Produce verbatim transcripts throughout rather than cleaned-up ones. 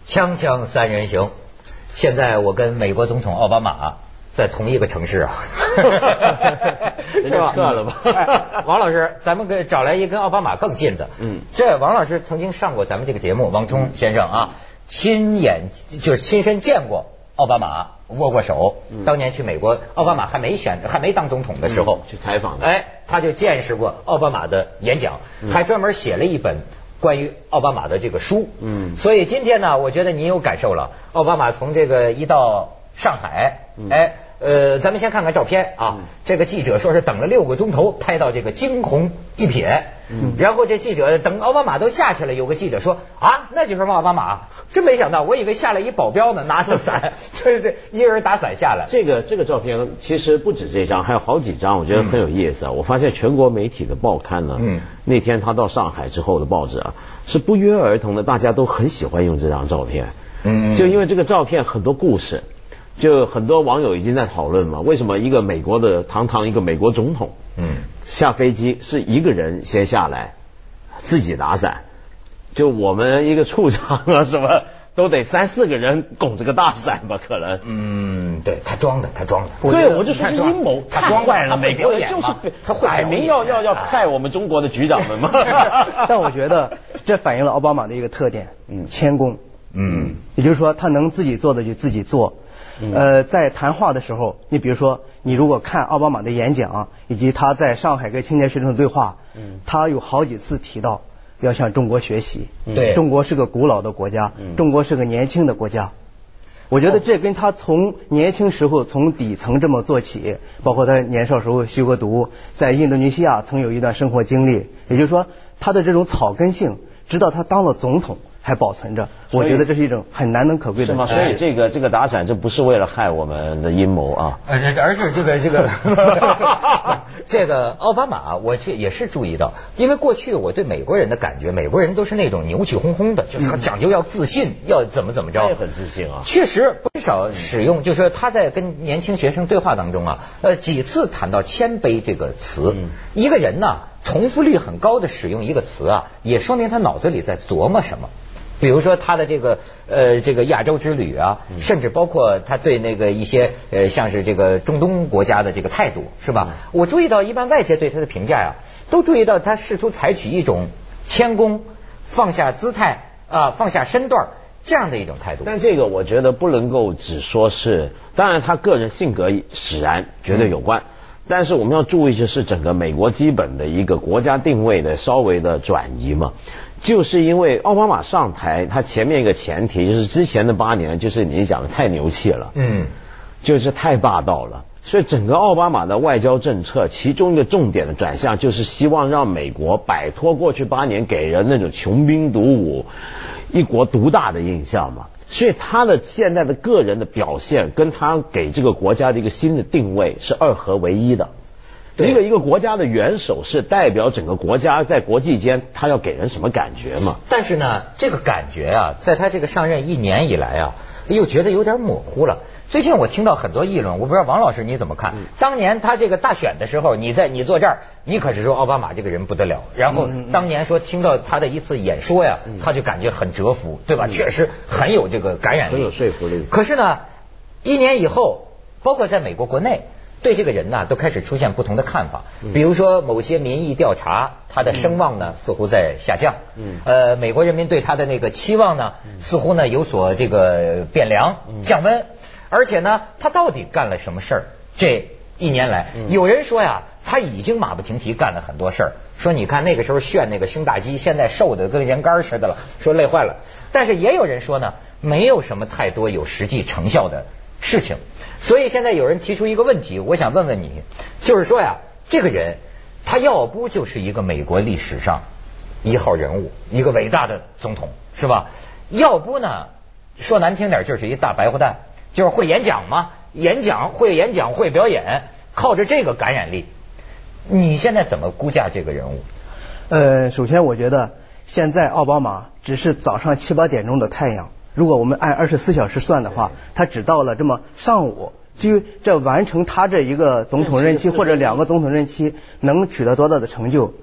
锵锵三人行，现在我跟美国总统奥巴马在同一个城市啊， 人家撤了吧？ 哎、王老师，咱们给找来一个跟奥巴马更近的，嗯，这王老师曾经上过咱们这个节目，王冲先生啊，亲眼就是亲身见过奥巴马，握过手。嗯、当年去美国，奥巴马还没选还没当总统的时候、 嗯、去采访的， 哎，他就见识过奥巴马的演讲，嗯、还专门写了一本关于奥巴马的这个书。嗯，所以今天呢，我觉得你有感受了，奥巴马从这个一到上海，嗯、哎。呃，咱们先看看照片啊。嗯、这个记者说是等了六个钟头，拍到这个惊鸿一瞥。嗯，然后这记者等奥巴马都下去了，有个记者说啊，那就是奥巴马，真没想到，我以为下来一保镖呢，拿着伞，对对，一个人打伞下来。 这个这个照片其实不止这张，还有好几张，我觉得很有意思啊。嗯、我发现全国媒体的报刊呢，嗯，那天他到上海之后的报纸啊，是不约而同的，大家都很喜欢用这张照片。嗯，就因为这个照片很多故事。就很多网友已经在讨论嘛，为什么一个美国的堂堂一个美国总统，嗯，下飞机是一个人先下来，自己打伞，就我们一个处长啊什么都得三四个人拱着个大伞吧，可能。 嗯，对他装的，他装的。 对，我就说是阴谋， 他装坏了，美国人就是他摆明要要要害我们中国的局长们嘛。 但我觉得这反映了奥巴马的一个特点，嗯，谦恭，嗯，也就是说他能自己做的就自己做。呃，在谈话的时候，你比如说，你如果看奥巴马的演讲，以及他在上海跟青年学生的对话，嗯，他有好几次提到要向中国学习，对，中国是个古老的国家，嗯，中国是个年轻的国家。我觉得这跟他从年轻时候从底层这么做起，包括他年少时候吸过毒，在印度尼西亚曾有一段生活经历，也就是说他的这种草根性，直到他当了总统还保存着，我觉得这是一种很难能可贵的。 是吗？所以这个这个打伞，这不是为了害我们的阴谋啊， 而而是这个这个这个奥巴马，我却也是注意到，因为过去我对美国人的感觉，美国人都是那种牛气哄哄的，就是讲究要自信，要怎么怎么着， 他也很自信啊。 确实不少使用，就是说他在跟年轻学生对话当中啊，呃几次谈到谦卑这个词，嗯、一个人呢重复率很高的使用一个词啊，也说明他脑子里在琢磨什么。比如说他的这个呃这个亚洲之旅啊，甚至包括他对那个一些呃像是这个中东国家的这个态度，是吧？我注意到一般外界对他的评价呀、啊，都注意到他试图采取一种谦恭、放下姿态啊、呃、放下身段这样的一种态度。 但这个我觉得不能够只说是，当然他个人性格使然，绝对有关。嗯，但是我们要注意就是整个美国基本的一个国家定位的稍微的转移嘛。就是因为奥巴马上台，他前面一个前提就是之前的八年，就是你讲的太牛气了，嗯，就是太霸道了，所以整个奥巴马的外交政策，其中一个重点的转向，就是希望让美国摆脱过去八年给人那种穷兵黩武、一国独大的印象嘛。所以他的现在的个人的表现，跟他给这个国家的一个新的定位是二合为一的。一个一个国家的元首是代表整个国家在国际间他要给人什么感觉嘛？ 但是呢，这个感觉啊，在他这个上任一年以来啊，又觉得有点模糊了。最近我听到很多议论，我不知道王老师你怎么看？嗯、当年他这个大选的时候，你在你坐这儿，你可是说奥巴马这个人不得了。然后当年说听到他的一次演说呀，嗯、他就感觉很折服，对吧？嗯、确实很有这个感染力， 很有说服力。 可是呢，一年以后，包括在美国国内，对这个人呢，都开始出现不同的看法。比如说某些民意调查，他的声望呢似乎在下降。嗯，呃，美国人民对他的那个期望呢，似乎呢有所这个变凉、降温。而且呢，他到底干了什么事儿？这一年来，有人说呀，他已经马不停蹄干了很多事儿。说你看那个时候炫那个胸大肌，现在瘦的跟人干似的了，说累坏了。但是也有人说呢，没有什么太多有实际成效的事情。所以现在有人提出一个问题，我想问问你，就是说呀，这个人他要不就是一个美国历史上一号人物，一个伟大的总统，是吧？要不呢，说难听点就是一大白花蛋，就是会演讲嘛，演讲会演讲会表演，靠着这个感染力。你现在怎么估价这个人物？ 呃，首先我觉得现在奥巴马只是早上七八点钟的太阳。如果我们按二十四小时算的话，他只到了这么上午，至于这完成他这一个总统任期或者两个总统任期能取得多大的成就，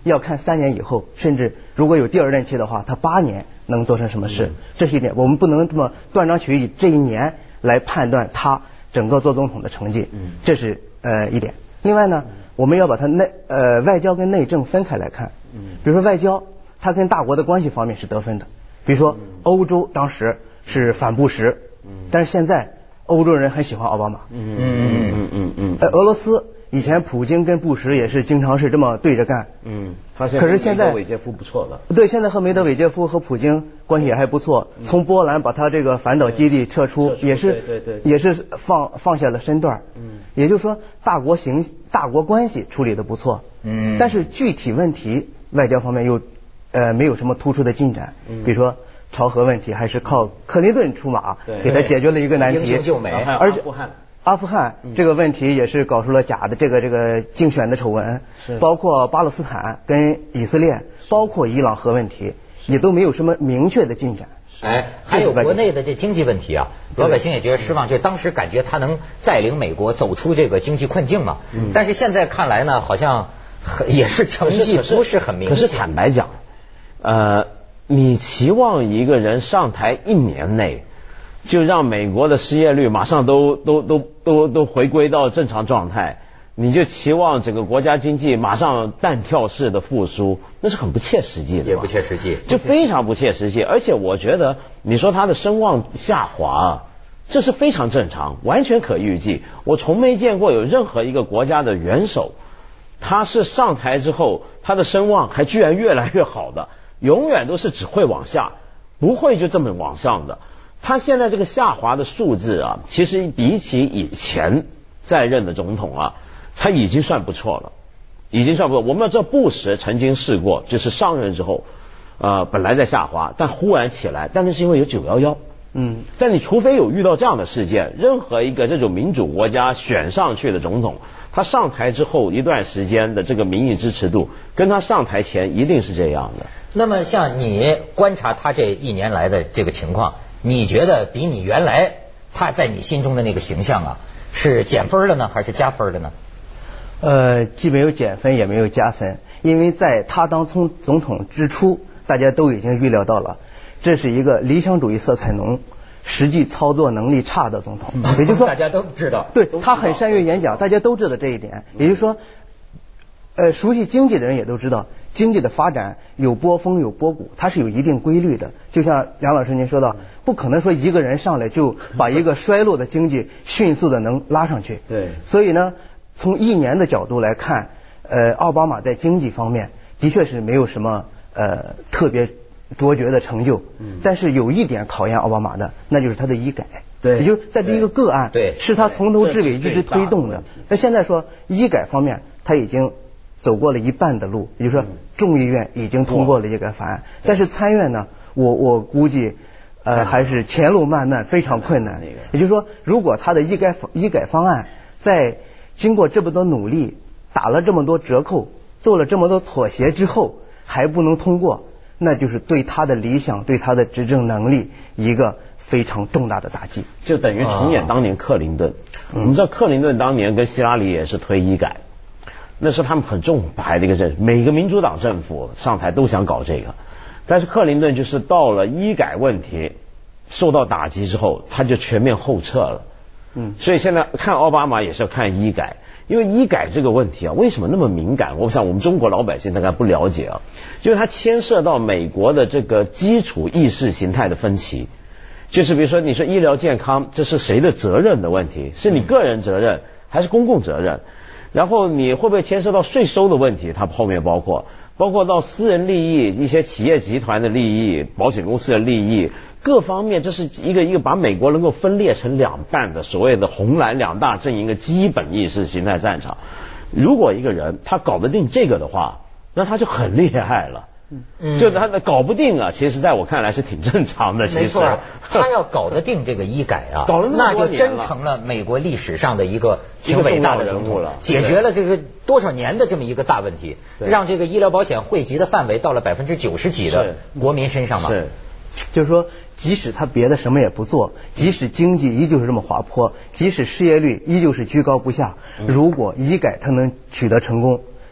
要看三年以后，甚至如果有第二任期的话，他八年能做成什么事，这是一点。我们不能这么断章取义，这一年来判断他整个做总统的成绩，这是呃一点。另外呢，我们要把它内呃外交跟内政分开来看。比如说外交，它跟大国的关系方面是得分的。比如说欧洲当时是反布什，但是现在欧洲人很喜欢奥巴马。 嗯嗯嗯嗯嗯。 呃，俄罗斯以前普京跟布什也是经常是这么对着干。 嗯。发现可是现在韦杰夫不错了。 对，现在和梅德韦杰夫和普京关系也还不错。从波兰把他这个反导基地撤出，也是对对也是放放下了身段。嗯。也就是说，大国形大国关系处理的不错。嗯。但是具体问题，外交方面又呃没有什么突出的进展。嗯。比如说朝核问题，还是靠克林顿出马给他解决了一个难题。 英雄救美。 而且阿富汗这个问题也是搞出了假的这个这个竞选的丑闻，包括巴勒斯坦跟以色列，包括伊朗核问题，也都没有什么明确的进展。 哎，还有国内的这经济问题啊，老百姓也觉得失望，就当时感觉他能带领美国走出这个经济困境嘛。嗯、但是现在看来呢，好像也是成绩不是很明显。 可是坦白讲，呃，你期望一个人上台一年内就让美国的失业率马上都都都都都回归到正常状态，你就期望整个国家经济马上弹跳式的复苏，那是很不切实际的， 也不切实际， 就非常不切实际。而且我觉得你说他的声望下滑，这是非常正常，完全可预计。我从没见过有任何一个国家的元首，他是上台之后他的声望还居然越来越好的，永远都是只会往下，不会就这么往上的。他现在这个下滑的数字啊，其实比起以前在任的总统啊，他已经算不错了，已经算不错。我们要知道布什曾经试过，就是上任之后，呃，本来在下滑，但忽然起来，但那是因为有九一一。嗯，但你除非有遇到这样的事件，任何一个这种民主国家选上去的总统，他上台之后一段时间的这个民意支持度，跟他上台前一定是这样的。 那么像你观察他这一年来的这个情况，你觉得比你原来他在你心中的那个形象啊，是减分了呢，还是加分了呢？ 呃，既没有减分也没有加分，因为在他当从总统之初，大家都已经预料到了，这是一个理想主义色彩浓、实际操作能力差的总统。嗯、也就是说， 大家都知道， 对他很善于演讲，大家都知道这一点。也就是说，呃，熟悉经济的人也都知道，经济的发展有波峰有波谷，它是有一定规律的。就像梁老师您说到，不可能说一个人上来就把一个衰落的经济迅速的能拉上去。 对， 所以呢，从一年的角度来看，呃，奥巴马在经济方面的确是没有什么呃特别卓绝的成就。嗯，但是有一点考验奥巴马的，那就是他的医改。 对， 也就是在这一个个案， 对， 是他从头至尾一直推动的。那现在说医改方面，他已经走过了一半的路，也就是说众议院已经通过了医改法案，但是参院呢，我我估计呃还是前路漫漫，非常困难。也就是说，如果他的医改医改方案在经过这么多努力，打了这么多折扣，做了这么多妥协之后还不能通过，那就是对他的理想、对他的执政能力一个非常重大的打击。 就等于重演当年克林顿。我们知道克林顿当年跟希拉里也是推医改，那是他们很重牌的一个政，每个民主党政府上台都想搞这个，但是克林顿就是到了医改问题受到打击之后，他就全面后撤了。嗯，所以现在看奥巴马也是要看医改，因为医改这个问题啊，为什么那么敏感？我想我们中国老百姓大概不了解啊，就是它牵涉到美国的这个基础意识形态的分歧。就是比如说你说医疗健康，这是谁的责任的问题，是你个人责任还是公共责任？然后你会不会牵涉到税收的问题？它后面包括包括到私人利益、一些企业集团的利益、保险公司的利益，各方面，这是一个一个把美国能够分裂成两半的所谓的红蓝两大阵营的基本意识形态战场。如果一个人他搞得定这个的话，那他就很厉害了。嗯，就他的搞不定啊，其实在我看来是挺正常的。其实没错，他要搞得定这个医改啊， 搞了那就真成了美国历史上的一个挺伟大的人物了， 解决了这个多少年的这么一个大问题，让这个医疗保险惠及的范围到了百分之九十几的国民身上嘛。 是，就是说，即使他别的什么也不做，即使经济依旧是这么滑坡，即使失业率依旧是居高不下，如果医改他能取得成功，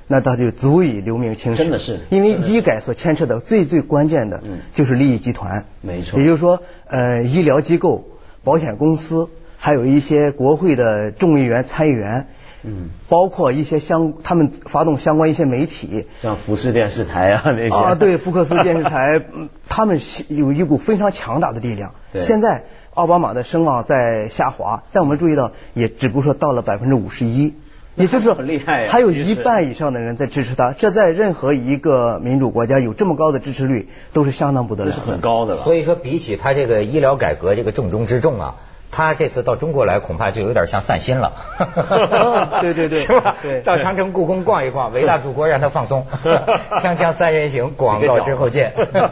那他就足以留名青史。 真的是， 因为医改所牵扯的最最关键的就是利益集团。 没错。 也就是说，呃，医疗机构、保险公司，还有一些国会的众议员、参议员。嗯，包括一些相他们发动相关一些媒体， 像福斯电视台啊那些啊，对，福克斯电视台，他们有一股非常强大的力量。现在奥巴马的声望在下滑，但我们注意到，也只不过说到了百分之五十一，也就是很厉害， 还有一半以上的人在支持他。这在任何一个民主国家有这么高的支持率，都是相当不得了， 是很高的了。 所以说，比起他这个医疗改革这个重中之重啊。他这次到中国来，恐怕就有点像散心了。 哦、对对对， 是吧？对，到长城、故宫逛一逛，伟大祖国让他放松。锵锵三人行，广告之后见。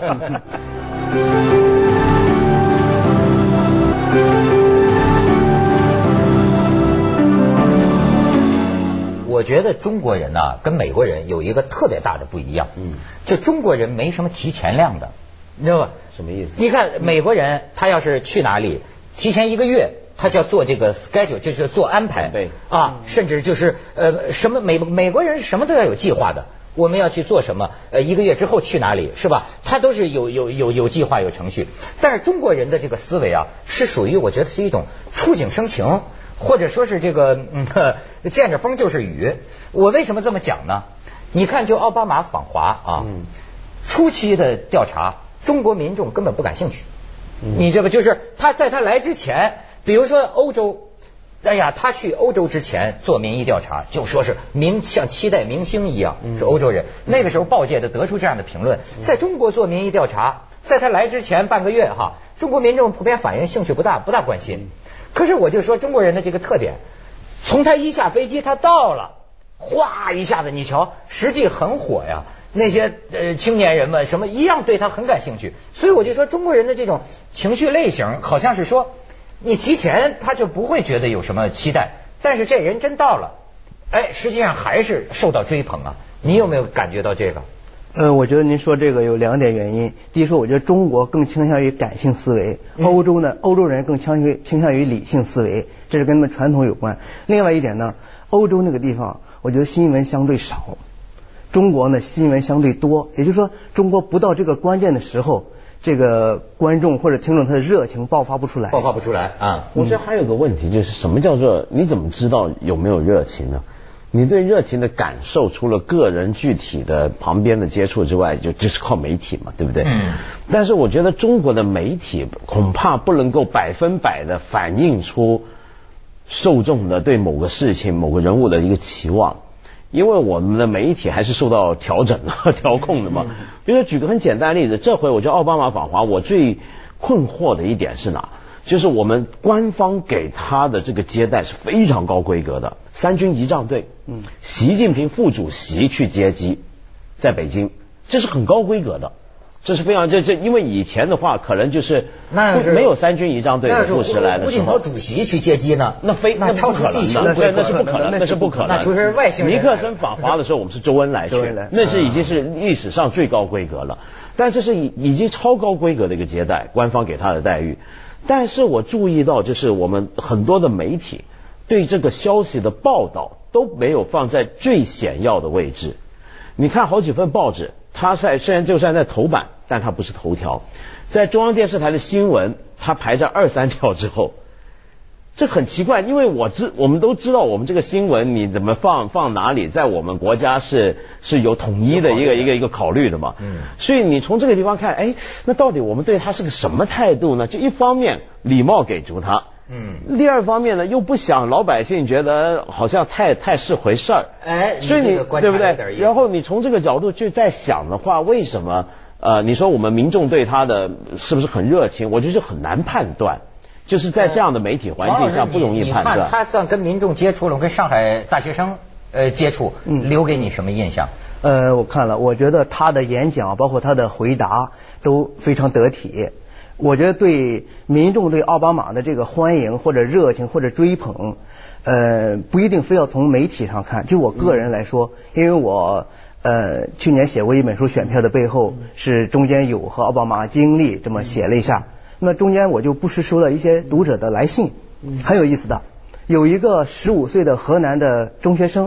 我觉得中国人呢、啊，跟美国人有一个特别大的不一样。嗯，就中国人没什么提前量的，你知道吧？ 什么意思？ 你看美国人，他要是去哪里？提前一个月，他就要做这个 schedule， 就是做安排， 对啊，甚至就是呃什么美美国人什么都要有计划的。我们要去做什么？呃，一个月之后去哪里，是吧？他都是有有有有计划、有程序。但是中国人的这个思维啊，是属于我觉得是一种触景生情，或者说是这个嗯见着风就是雨。我为什么这么讲呢？你看，就奥巴马访华啊，嗯、初期的调查，中国民众根本不感兴趣。你这不就是他在他来之前，比如说欧洲，哎呀，他去欧洲之前做民意调查，就说是明像期待明星一样，是欧洲人。那个时候报界的得出这样的评论，在中国做民意调查，在他来之前半个月哈，中国民众普遍反映兴趣不大，不大关心。可是我就说中国人的这个特点，从他一下飞机他到了，哗一下子你瞧，实际很火呀。那些呃青年人们什么一样对他很感兴趣，所以我就说中国人的这种情绪类型，好像是说你提前他就不会觉得有什么期待，但是这人真到了，哎，实际上还是受到追捧啊。你有没有感觉到这个？ 呃，我觉得您说这个有两点原因。第一说，我觉得中国更倾向于感性思维，欧洲呢，欧洲人更倾向于倾向于理性思维，这是跟他们传统有关。另外一点呢，欧洲那个地方，我觉得新闻相对少。中国呢，新闻相对多，也就是说，中国不到这个关键的时候，这个观众或者听众他的热情爆发不出来， 爆发不出来啊。 我觉得还有个问题就是什么叫做你怎么知道有没有热情呢？你对热情的感受，除了个人具体的旁边的接触之外，就就是靠媒体嘛，对不对？嗯。但是我觉得中国的媒体恐怕不能够百分百的反映出受众的对某个事情、某个人物的一个期望。因为我们的媒体还是受到调整和调控的嘛。比如说举个很简单的例子，这回我觉得奥巴马访华，我最困惑的一点是哪？就是我们官方给他的这个接待是非常高规格的，三军仪仗队，嗯，习近平副主席去接机，在北京，这是很高规格的。这是非常这这，因为以前的话，可能就是那是没有三军仪仗队的副使来的时候， 胡锦涛主席去接机呢， 那非那超出地球， 那那是不可能，那是不可能， 那除非是外星人。 尼克森访华的时候，我们是周恩来去，那是已经是历史上最高规格了。但这是已已经超高规格的一个接待，官方给他的待遇。但是我注意到，就是我们很多的媒体对这个消息的报道都没有放在最显要的位置。你看好几份报纸，它在虽然就算在头版，但它不是头条。在中央电视台的新闻，它排在二三条之后，这很奇怪，因为我知我们都知道，我们这个新闻你怎么放放哪里，在我们国家是是有统一的一个一个一个考虑的嘛。嗯，所以你从这个地方看，哎，那到底我们对他是个什么态度呢？就一方面礼貌给足他。嗯，第二方面呢，又不想老百姓觉得好像太太是回事儿， 哎， 所以你对不对？然后你从这个角度去再想的话，为什么呃，你说我们民众对他的是不是很热情？我觉得很难判断，就是在这样的媒体环境下不容易判断。 你看他算跟民众接触了，跟上海大学生呃接触，嗯，留给你什么印象？ 呃，我看了，我觉得他的演讲包括他的回答都非常得体。我觉得对民众对奥巴马的这个欢迎或者热情或者追捧，呃，不一定非要从媒体上看。就我个人来说，因为我呃去年写过一本书《选票的背后》，是中间有和奥巴马经历这么写了一下。那么中间我就不时收到一些读者的来信，很有意思的。有一个十五岁的河南的中学生，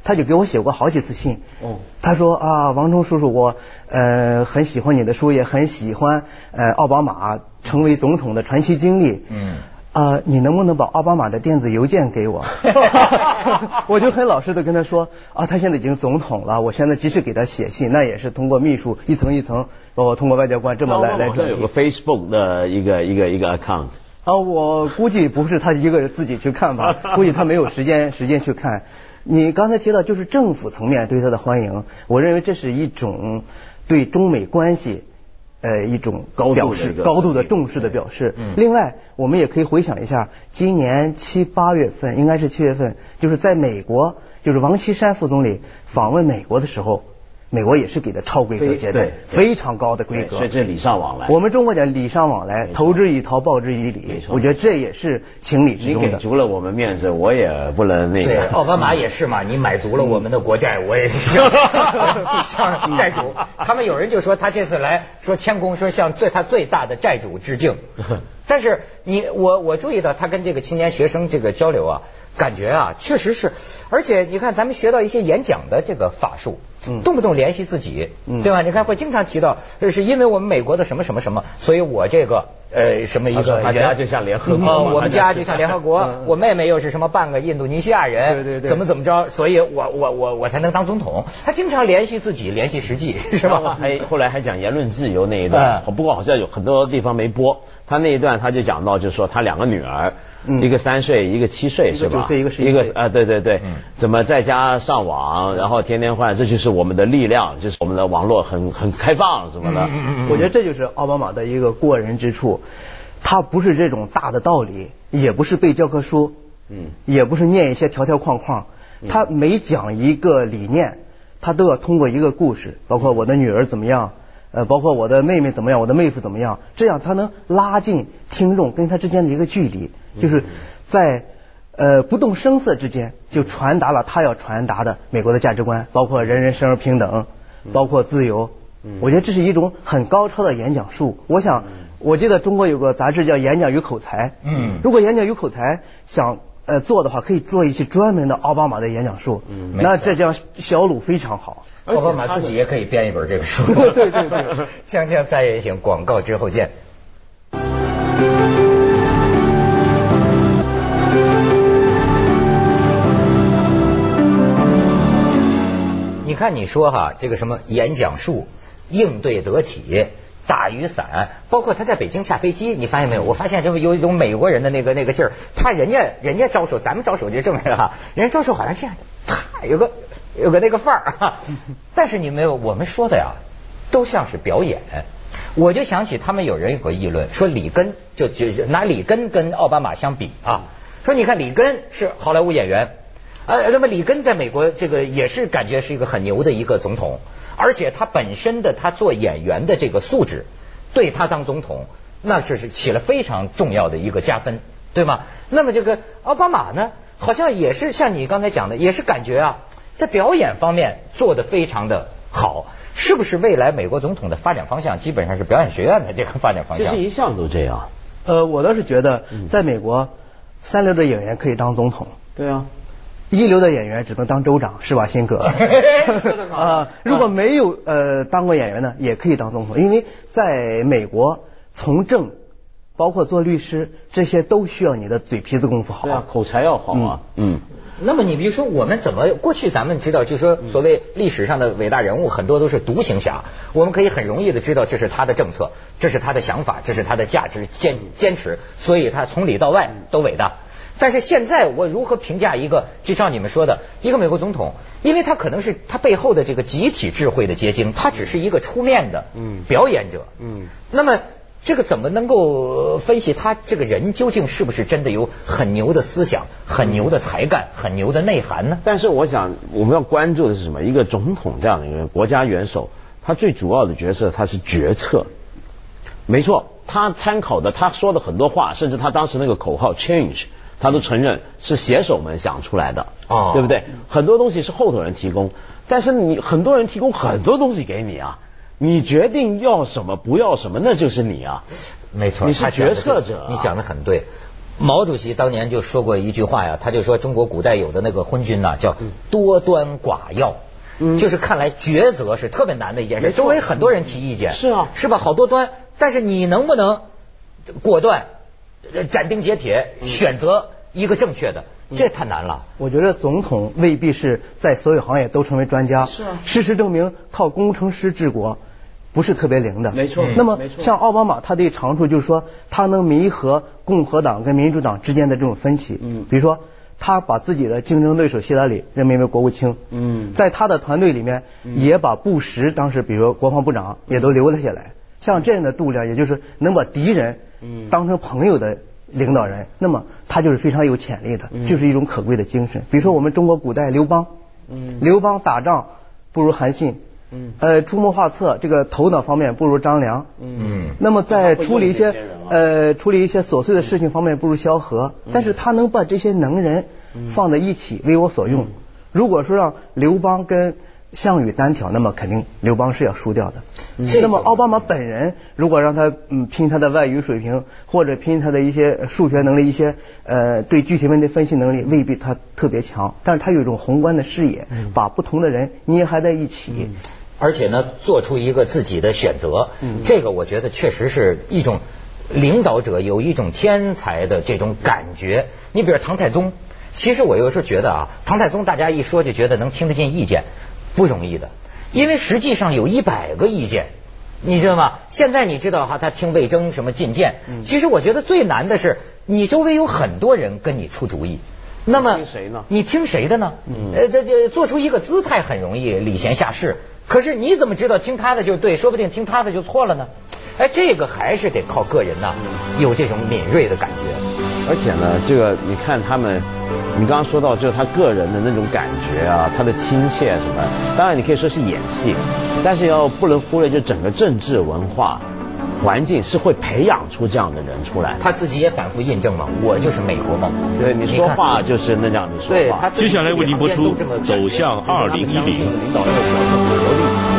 他就给我写过好几次信。哦，他说啊，王冲叔叔，我呃很喜欢你的书，也很喜欢呃奥巴马成为总统的传奇经历。嗯。啊、呃，你能不能把奥巴马的电子邮件给我？我就很老实的跟他说啊，他现在已经总统了，我现在即使给他写信，那也是通过秘书一层一层，包括通过外交官这么来来转递。 有个 Facebook 的一个一个一个 account。 啊，我估计不是他一个人自己去看吧，估计他没有时间时间去看。你刚才提到就是政府层面对他的欢迎，我认为这是一种对中美关系。呃，一种表示高度的重视的表示。嗯。另外，我们也可以回想一下，今年七八月份，应该是七月份，就是在美国，就是王岐山副总理访问美国的时候，美国也是给的超规格接待，非常高的规格。 所以这礼尚往来。 我们中国讲礼尚往来，投之以桃，报之以礼。我觉得这也是情理之中的。 你给足了我们面子，我也不能那个。 对，奥巴马也是嘛，你买足了我们的国债，我也向向债主。他们有人就说他这次来说谦恭，说向对他最大的债主致敬。但是你我我注意到他跟这个青年学生这个交流啊，感觉啊确实是，而且你看咱们学到一些演讲的这个法术，嗯，动不动联系自己，嗯，对吧？你看会经常提到，是因为我们美国的什么什么什么，所以我这个呃什么一个人，他家就像联合国， 呃，我们家就像联合国，我妹妹又是什么半个印度尼西亚人， 对对对， 怎么怎么着，所以我我我我才能当总统。他经常联系自己，联系实际，是吧？ 还后来还讲言论自由那一段，不过好像有很多地方没播。他那一段他就讲到，就是说他两个女儿，嗯、一个三岁，一个七岁，是吧？ 一个九岁，一个十一岁。一个啊，对对对，嗯、怎么在家上网，然后天天换，这就是我们的力量，就是我们的网络很很开放什么的。 嗯嗯、我觉得这就是奥巴马的一个过人之处，他不是这种大的道理，也不是背教科书，嗯，也不是念一些条条框框，他每讲一个理念，他都要通过一个故事，包括我的女儿怎么样。呃，包括我的妹妹怎么样，我的妹夫怎么样，这样他能拉近听众跟他之间的一个距离，就是在呃不动声色之间就传达了他要传达的美国的价值观，包括人人生而平等，包括自由。我觉得这是一种很高超的演讲术。我想，我记得中国有个杂志叫《演讲与口才》，嗯，如果演讲与口才想呃做的话，可以做一期专门的奥巴马的演讲术，嗯，那这将销路非常好。 奥巴马自己也可以编一本这个书。 对对对， 锵锵三人行，广告之后见。你看你说哈，这个什么演讲术、应对得体、大雨伞，包括他在北京下飞机，你发现没有？我发现这有一种美国人的那个那个劲儿，他人家人家招手，咱们招手就正着哈，人家招手好像这样的，啪有个。有个那个范儿，但是你没有我们说的呀，都像是表演。我就想起他们有人有个议论，说里根就就拿里根跟奥巴马相比啊，说你看里根是好莱坞演员，呃，那么里根在美国这个也是感觉是一个很牛的一个总统，而且他本身的他做演员的这个素质，对他当总统那是是起了非常重要的一个加分，对吗？那么这个奥巴马呢，好像也是像你刚才讲的，也是感觉啊。在表演方面做得非常的好，是不是未来美国总统的发展方向基本上是表演学院的这个发展方向？ 这是一向都这样。 呃，我倒是觉得，在美国，三流的演员可以当总统。 对啊， 一流的演员只能当州长，是吧，辛格？啊，如果没有呃当过演员呢，也可以当总统，因为在美国从政，包括做律师，这些都需要你的嘴皮子功夫好。 对啊，口才要好啊。嗯。嗯那么你比如说我们怎么过去咱们知道就是说所谓历史上的伟大人物很多都是独行侠，我们可以很容易的知道这是他的政策，这是他的想法，这是他的价值坚坚持，所以他从里到外都伟大。但是现在我如何评价一个就照你们说的一个美国总统，因为他可能是他背后的这个集体智慧的结晶，他只是一个出面的表演者。嗯，那么这个怎么能够分析他这个人究竟是不是真的有很牛的思想、很牛的才干、很牛的内涵呢？ 但是我想我们要关注的是什么？一个总统这样的一个国家元首，他最主要的角色他是决策。没错，他参考的他说的很多话，甚至他当时那个口号 change， 他都承认是写手们想出来的，哦，对不对？很多东西是后头人提供，但是你很多人提供很多东西给你啊。你决定要什么不要什么，那就是你啊， 没错， 你是决策者、啊。 你讲的很对。 毛主席当年就说过一句话呀，他就说中国古代有的那个昏君呐，叫多端寡要。嗯，就是看来抉择是特别难的一件事，周围很多人提意见， 是啊， 是吧？好多端，但是你能不能果断、斩钉截铁选择一个正确的，这太难了。 我觉得总统未必是在所有行业都成为专家， 是啊。 事实证明，靠工程师治国不是特别灵的， 没错。 那么像奥巴马，他的长处就是说，他能弥合共和党跟民主党之间的这种分歧。嗯，比如说。他把自己的竞争对手希拉里任命为国务卿，嗯，在他的团队里面也把布什当时比如国防部长也都留了下来。像这样的度量，也就是能把敌人当成朋友的领导人，那么他就是非常有潜力的，就是一种可贵的精神。比如说我们中国古代刘邦，嗯，刘邦打仗不如韩信。嗯，呃，出谋划策这个头脑方面不如张良，嗯，那么在处理一些呃处理一些琐碎的事情方面不如萧何，嗯、但是他能把这些能人放在一起为我所用。嗯、如果说让刘邦跟项羽单挑，那么肯定刘邦是要输掉的。嗯、那么奥巴马本人如果让他嗯拼他的外语水平，或者拼他的一些数学能力，一些呃对具体问题分析能力，未必他特别强，但是他有一种宏观的视野，嗯、把不同的人捏合在一起。嗯而且呢，做出一个自己的选择，嗯、这个我觉得确实是一种领导者有一种天才的这种感觉。你比如唐太宗，其实我有时候觉得啊，唐太宗大家一说就觉得能听得进意见，不容易的，因为实际上有一百个意见，你知道吗？现在你知道哈，他听魏征什么进谏，嗯、其实我觉得最难的是你周围有很多人跟你出主意。那么你听谁呢？ 你听谁的呢？嗯，呃，这这做出一个姿态很容易礼贤下士，可是你怎么知道听他的就对，说不定听他的就错了呢？哎，这个还是得靠个人呐、啊，有这种敏锐的感觉。 而且呢，这个你看他们，你刚刚说到就是他个人的那种感觉啊，他的亲切什么，当然你可以说是演戏，但是要不能忽略就整个政治文化。环境是会培养出这样的人出来， 他自己也反复印证嘛，我就是美国梦。 对，你说话就是那样的说话。 对， 接下来为您播出《走向二零一零》。